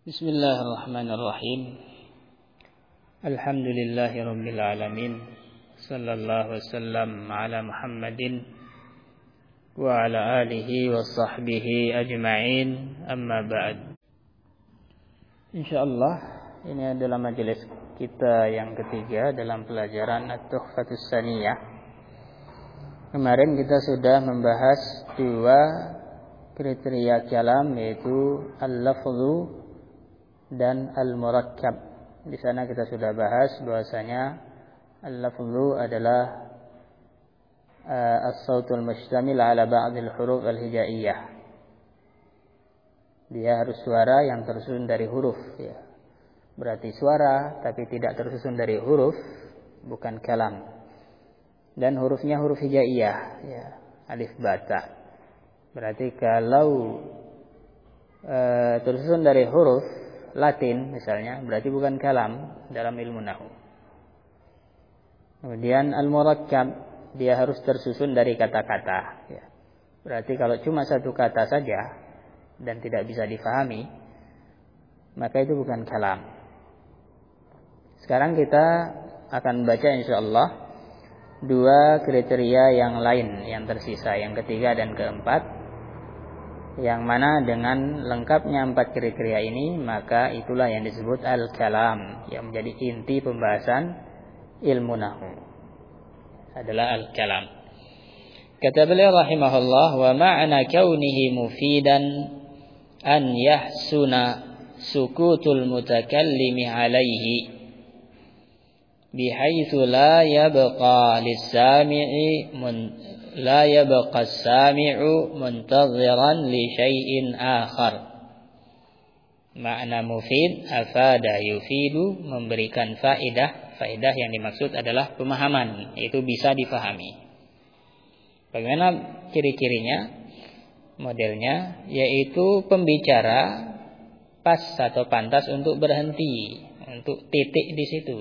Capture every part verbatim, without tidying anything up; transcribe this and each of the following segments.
Bismillahirrahmanirrahim. Alhamdulillahirabbil alamin. Sallallahu wasallam ala Muhammadin wa ala alihi wa sahbihi ajma'in. Amma ba'd. Insyaallah ini adalah majelis kita yang ketiga dalam pelajaran At-Tuhfatus Tsaniyah. Kemarin kita sudah membahas dua kriteria kalam, yaitu al-lafzu dan al-murakkab. Di sana kita sudah bahas bahwasanya al-lafzu adalah uh, as-sautul mustamil ala ba'dil huruf al-hijaiyah. Dia harus suara yang tersusun dari huruf, ya. Berarti suara tapi tidak tersusun dari huruf, bukan kalam. Dan hurufnya huruf hijaiyah, ya, alif ba ta. Berarti kalau uh, tersusun dari huruf Latin misalnya, berarti bukan kalam dalam ilmu nahwu. Kemudian al-murakkab, dia harus tersusun dari kata-kata, ya. Berarti kalau cuma satu kata saja dan tidak bisa difahami, maka itu bukan kalam. Sekarang kita akan baca insyaallah dua kriteria yang lain yang tersisa, yang ketiga dan keempat, yang mana dengan lengkapnya empat kriteria ini, maka itulah yang disebut al-kalam, yang menjadi inti pembahasan ilmu nahwu adalah al-kalam. Kata beliau rahimahullah, wa ma'na kaunihi mufidan an yahsuna sukutul mutakallimi alaihi bihaitsu la yabqa lis-sami'i la yabqa as-sami'u muntaziran li syai'in akhar. Makna mufid, afada yufidu, memberikan faedah. Faedah yang dimaksud adalah pemahaman, itu bisa difahami. Bagaimana ciri-cirinya? Modelnya yaitu pembicara pas atau pantas untuk berhenti, untuk titik di situ.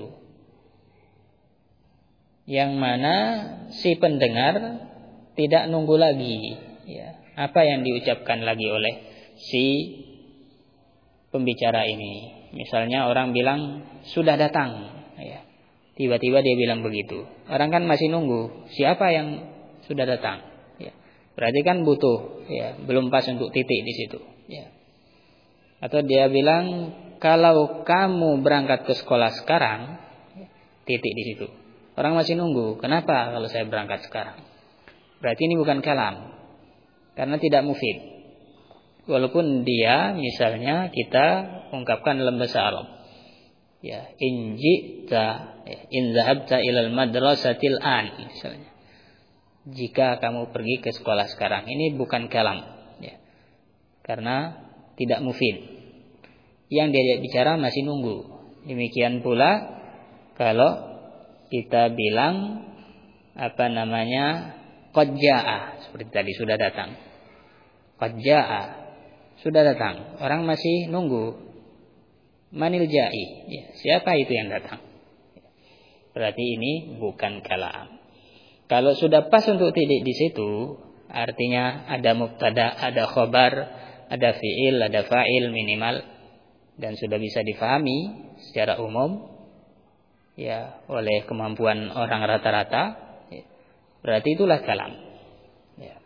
Yang mana si pendengar tidak nunggu lagi, ya, apa yang diucapkan lagi oleh si pembicara ini. Misalnya orang bilang sudah datang, ya, tiba-tiba dia bilang begitu. Orang kan masih nunggu siapa yang sudah datang, ya. Berarti kan butuh, ya, belum pas untuk titik di situ, ya. Atau dia bilang kalau kamu berangkat ke sekolah sekarang, titik di situ. Orang masih nunggu. Kenapa kalau saya berangkat sekarang? Berarti ini bukan kalam, karena tidak mufid. Walaupun dia misalnya kita ungkapkan dalam bahasa Arab, ya, in ji'ta, ya, in zahabta ilal madrasatil an, misalnya, jika kamu pergi ke sekolah sekarang, ini bukan kalam, ya, karena tidak mufid. Yang dia bicara masih nunggu. Demikian pula kalau kita bilang apa namanya qad jaa, seperti tadi, sudah datang. Qad jaa, sudah datang. Orang masih nunggu. Manil jai, ya, siapa itu yang datang? Berarti ini bukan kalam. Kalau sudah pas untuk titik di situ, artinya ada mubtada, ada khobar, ada fiil, ada fa'il minimal, dan sudah bisa difahami secara umum, ya, oleh kemampuan orang rata-rata, ya, berarti itulah kalam, ya.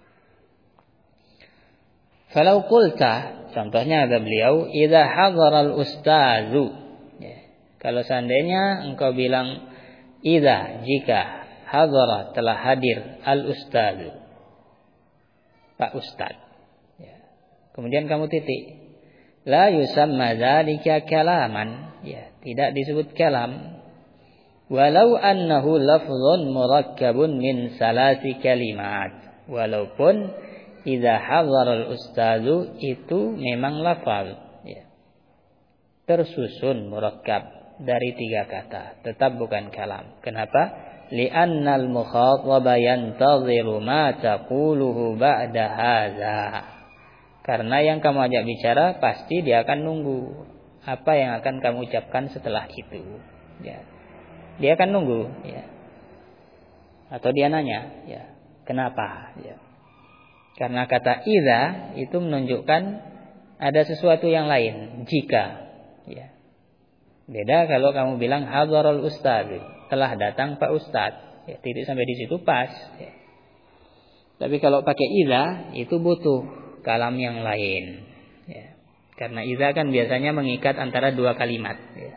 Falau qulta, contohnya ada beliau, idza hadara al-ustazu, ya, kalau seandainya engkau bilang idza, jika, hadara, telah hadir, al-ustazu, Pak Ustaz, ya, kemudian kamu titik, la yusamma dzalika kalaman, ya, tidak disebut kalam. Walau annahu lafzun murakkabun min salasi kalimat. Walaupun idza hadara al-ustazu itu memang lafaz, ya, tersusun murakkab dari tiga kata, tetap bukan kalam. Kenapa? Li'annal mukhataba yantaziru ma taquluhu ba'da hadza. Karena yang kamu ajak bicara pasti dia akan nunggu apa yang akan kamu ucapkan setelah itu, ya. Dia akan nunggu, ya. Atau dia nanya, ya, kenapa, ya. Karena kata idza itu menunjukkan ada sesuatu yang lain, jika. Ya. Beda kalau kamu bilang hadarul ustaz, telah datang Pak Ustaz. Ya, titik sampai di situ pas. Ya. Tapi kalau pakai idza itu butuh kalam yang lain. Ya. Karena idza kan biasanya mengikat antara dua kalimat. Ya.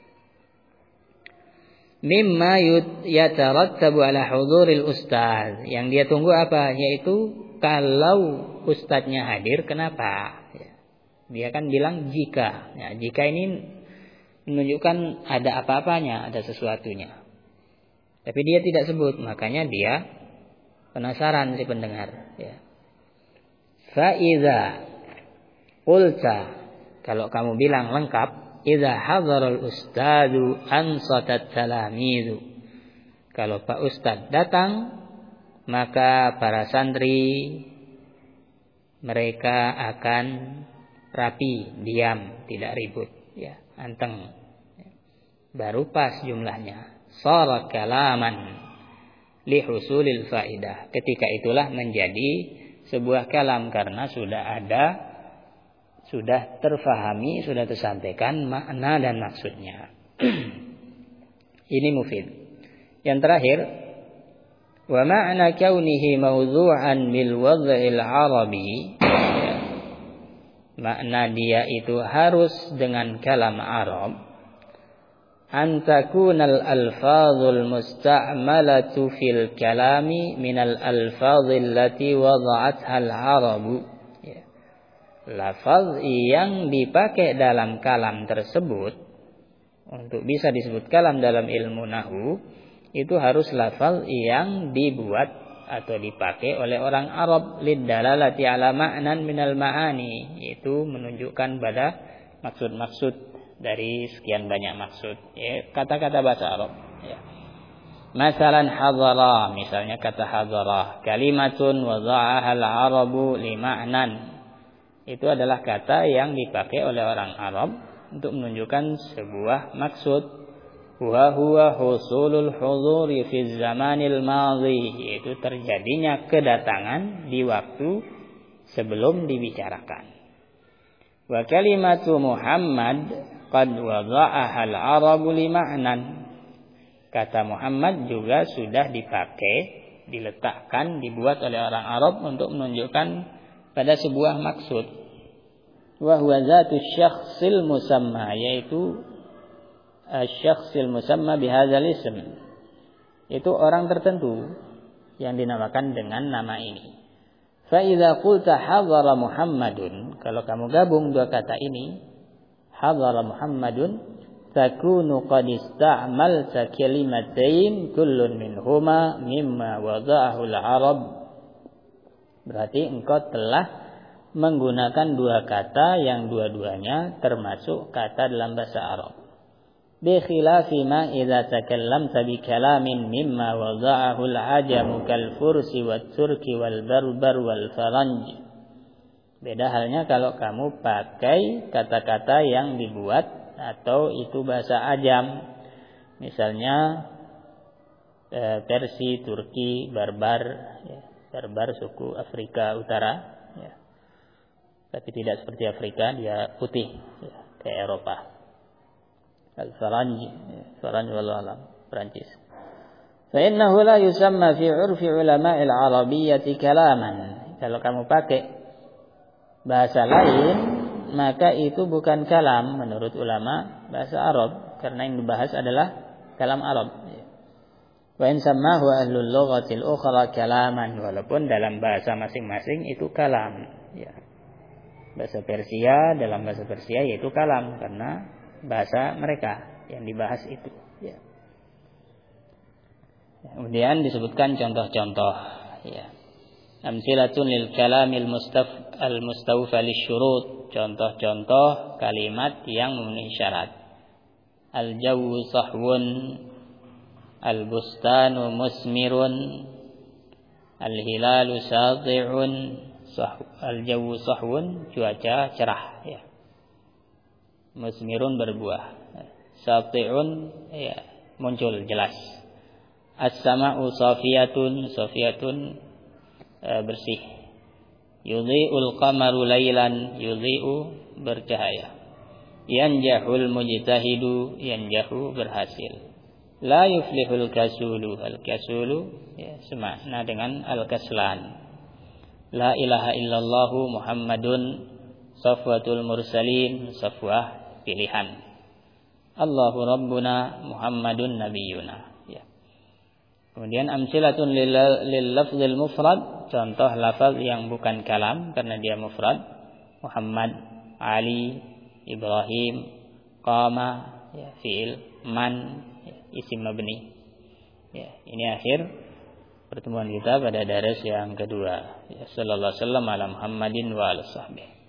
Mimma yatarattabu ala huduril ustaz. Yang dia tunggu apa? Yaitu kalau ustadznya hadir, kenapa? Ya. Dia kan bilang jika. Ya, jika ini menunjukkan ada apa-apanya, ada sesuatunya. Tapi dia tidak sebut, makanya dia penasaran si pendengar. Ya. Fa'idha qulta, kalau kamu bilang lengkap, idza hadzarul ustadu ansatat talamizu. Kalau Pak Ustadz datang, maka para santri mereka akan rapi, diam, tidak ribut, ya, anteng. Baru pas jumlahnya. Shara kalaman li husulil faidah. Ketika itulah menjadi sebuah kalam karena sudah ada, sudah terfahami, sudah tersampaikan makna dan maksudnya. Ini mufid. Yang terakhir, wa ma'na kaunihi mawdhu'an bil wad'il arabi. Makna dia itu harus dengan kalam Arab. Antakunal alfazul musta'malatu fil kalami minal alfazil lati wada'atha al-arabu. Ya. Lafaz yang dipakai dalam kalam tersebut untuk bisa disebut kalam dalam ilmu nahwu itu harus lafaz yang dibuat atau dipakai oleh orang Arab lidalalati ala ma'nan minal ma'ani, itu menunjukkan pada maksud-maksud dari sekian banyak maksud, ya, kata-kata bahasa Arab, ya. Masalan hadara, misalnya kata hadara, kalimatun wada'aha al-arabu li ma'nan. Itu adalah kata yang dipakai oleh orang Arab untuk menunjukkan sebuah maksud. Wa huwa husulul huduri fi zamanil madhi, yaitu terjadinya kedatangan di waktu sebelum dibicarakan. Wa kalimatu Muhammad qad wada'aha al-arabu li ma'nan. Kata Muhammad juga sudah dipakai, diletakkan, dibuat oleh orang Arab untuk menunjukkan pada sebuah maksud. Wa huwa zatu syakhsil musamma, yaitu asy-syakhsil musamma bihadzal ism. Itu orang tertentu yang dinamakan dengan nama ini. Fa idza qulta hadara Muhammadun, kalau kamu gabung dua kata ini, hadara Muhammadun, takunu qad ista'malta kalimatain kullun minhuma mimma wada'ahu al-arab. Berarti engkau telah menggunakan dua kata yang dua-duanya termasuk kata dalam bahasa Arab. Bi khilafi ma idza takallamta bi kalamin mimma wada'ahu al-ajamu kal fursi wat turki wal barbar wal faranj. Beda halnya kalau kamu pakai kata-kata yang dibuat atau itu bahasa ajam. Misalnya eh, Persia, Turki, Barbar, ya. Barbar suku Afrika Utara, ya. Tapi tidak seperti Afrika, dia putih, ya, kayak Eropa. Al-Faranj, ya. Faranj wallahu alam, Perancis. Fa innahu la yusamma fi 'urfi ulama'il arabiyyati kalaman. Kalau kamu pakai bahasa lain, maka itu bukan kalam menurut ulama bahasa Arab, karena yang dibahas adalah kalam Arab. Wa in sammahu ahlul lughatil ukhra kalaman, walaupun dalam bahasa masing-masing itu kalam, ya. Bahasa Persia, dalam bahasa Persia yaitu kalam karena bahasa mereka yang dibahas itu, ya. Kemudian disebutkan contoh-contoh, ya. Amsilatun lil kalamil mustaf al-mustawfa lisyurut, contoh-contoh kalimat yang memenuhi syarat. Al-jawu sahwun, al-bustanu musmirun, al-hilalu sati'un, al-jawu sahwun, cuaca cerah, ya. Musmirun berbuah, sati'un, ya, muncul jelas. As-sama'u safiyatun, safiyatun, e, bersih. Yudhi'ul qamaru lailan, yudhi'u bercahaya. Yanjahul mujtahidu, yanjahu berhasil. La yuflihul kasulu, al kasulu ya, semakna dengan al kaslan. La ilaha illallahu Muhammadun safwatul mursalin, safwah pilihan. Allahu rabbuna Muhammadun nabiyuna ya. Kemudian amsilatun lil, lil lafzil mufrad, contoh lafaz yang bukan kalam karena dia mufrad. Muhammad, Ali, Ibrahim, qama ya, fi'il, man ya, isim mabni. Ya, ini akhir pertemuan kita pada daras yang kedua. Ya, sallallahu alaihi wasallam ala Muhammadin wa ala sahbihi.